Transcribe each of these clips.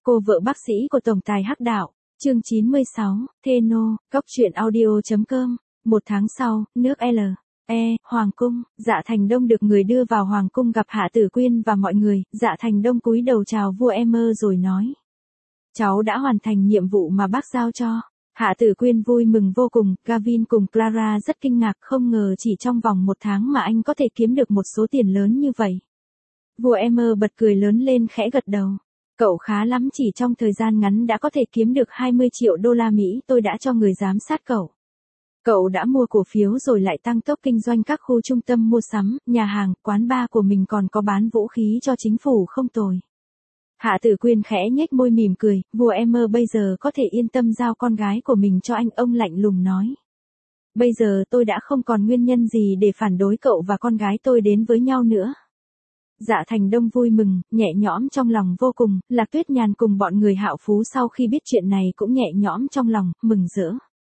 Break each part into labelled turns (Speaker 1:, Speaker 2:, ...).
Speaker 1: Cô vợ bác sĩ của tổng tài Hắc Đạo, chương 96, Theno, Cóc truyện audio.com. Một tháng sau, nước Hoàng cung, Dạ Thành Đông được người đưa vào Hoàng cung gặp Hạ Tử Quyên và mọi người. Dạ Thành Đông cúi đầu chào vua Emmer rồi nói: cháu đã hoàn thành nhiệm vụ mà bác giao cho. Hạ Tử Quyên vui mừng vô cùng, Gavin cùng Clara rất kinh ngạc, không ngờ chỉ trong vòng một tháng mà anh có thể kiếm được một số tiền lớn như vậy. Vua Emmer bật cười lớn lên khẽ gật đầu. Cậu khá lắm, chỉ trong thời gian ngắn đã có thể kiếm được 20 triệu đô la Mỹ, tôi đã cho người giám sát cậu. Cậu đã mua cổ phiếu rồi lại tăng tốc kinh doanh các khu trung tâm mua sắm, nhà hàng, quán bar của mình, còn có bán vũ khí cho chính phủ, không tồi. Hạ Tử Quyên khẽ nhếch môi mỉm cười, vua Emmer bây giờ có thể yên tâm giao con gái của mình cho anh, ông lạnh lùng nói. Bây giờ tôi đã không còn nguyên nhân gì để phản đối cậu và con gái tôi đến với nhau nữa. Dạ Thành Đông vui mừng, nhẹ nhõm trong lòng vô cùng. Lạc Tuyết Nhàn cùng bọn người Hạo Phú sau khi biết chuyện này cũng nhẹ nhõm trong lòng, mừng rỡ.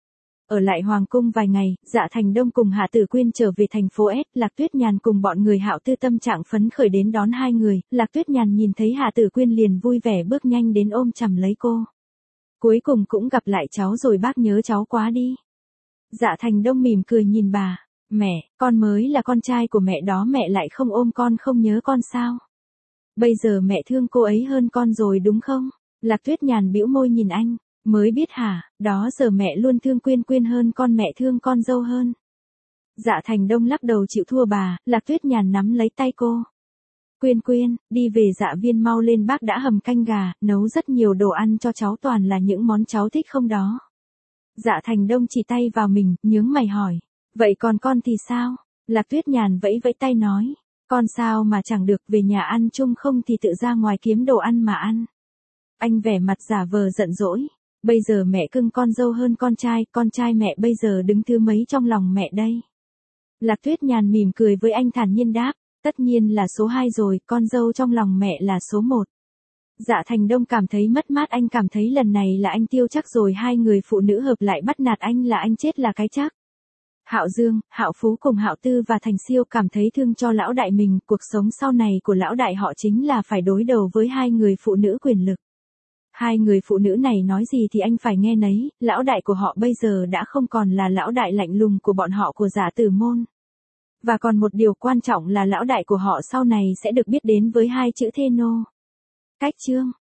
Speaker 1: Ở lại Hoàng cung vài ngày, Dạ Thành Đông cùng Hạ Tử Quyên trở về thành phố S. Lạc Tuyết Nhàn cùng bọn người Hạo Tư tâm trạng phấn khởi đến đón hai người. Lạc Tuyết Nhàn nhìn thấy Hạ Tử Quyên liền vui vẻ bước nhanh đến ôm chầm lấy cô. Cuối cùng cũng gặp lại cháu rồi, bác nhớ cháu quá đi. Dạ Thành Đông mỉm cười nhìn bà. Mẹ, con mới là con trai của mẹ đó, mẹ lại không ôm con, không nhớ con sao? Bây giờ mẹ thương cô ấy hơn con rồi đúng không? Lạc Tuyết Nhàn bĩu môi nhìn anh. Mới biết hả, đó giờ mẹ luôn thương Quyên Quyên hơn con, mẹ thương con dâu hơn. Dạ Thành Đông lắc đầu chịu thua bà. Lạc Tuyết Nhàn nắm lấy tay cô. Quyên Quyên, đi về Dạ Viên mau lên, bác đã hầm canh gà, nấu rất nhiều đồ ăn cho cháu, toàn là những món cháu thích không đó. Dạ Thành Đông chỉ tay vào mình, nhướng mày hỏi. Vậy còn con thì sao? Lạc Tuyết Nhàn vẫy vẫy tay nói. Con sao mà chẳng được, về nhà ăn chung không thì tự ra ngoài kiếm đồ ăn mà ăn. Anh vẻ mặt giả vờ giận dỗi. Bây giờ mẹ cưng con dâu hơn con trai mẹ bây giờ đứng thứ mấy trong lòng mẹ đây? Lạc Tuyết Nhàn mỉm cười với anh thản nhiên đáp. Tất nhiên là số 2 rồi, con dâu trong lòng mẹ là số 1. Dạ Thành Đông cảm thấy mất mát, anh cảm thấy lần này là anh tiêu chắc rồi, hai người phụ nữ hợp lại bắt nạt anh là anh chết là cái chắc. Hạo Dương, Hạo Phú cùng Hạo Tư và Thành Siêu cảm thấy thương cho lão đại mình, cuộc sống sau này của lão đại họ chính là phải đối đầu với hai người phụ nữ quyền lực. Hai người phụ nữ này nói gì thì anh phải nghe nấy, lão đại của họ bây giờ đã không còn là lão đại lạnh lùng của bọn họ của Dạ Tử môn. Và còn một điều quan trọng là lão đại của họ sau này sẽ được biết đến với hai chữ Theno. Cách chương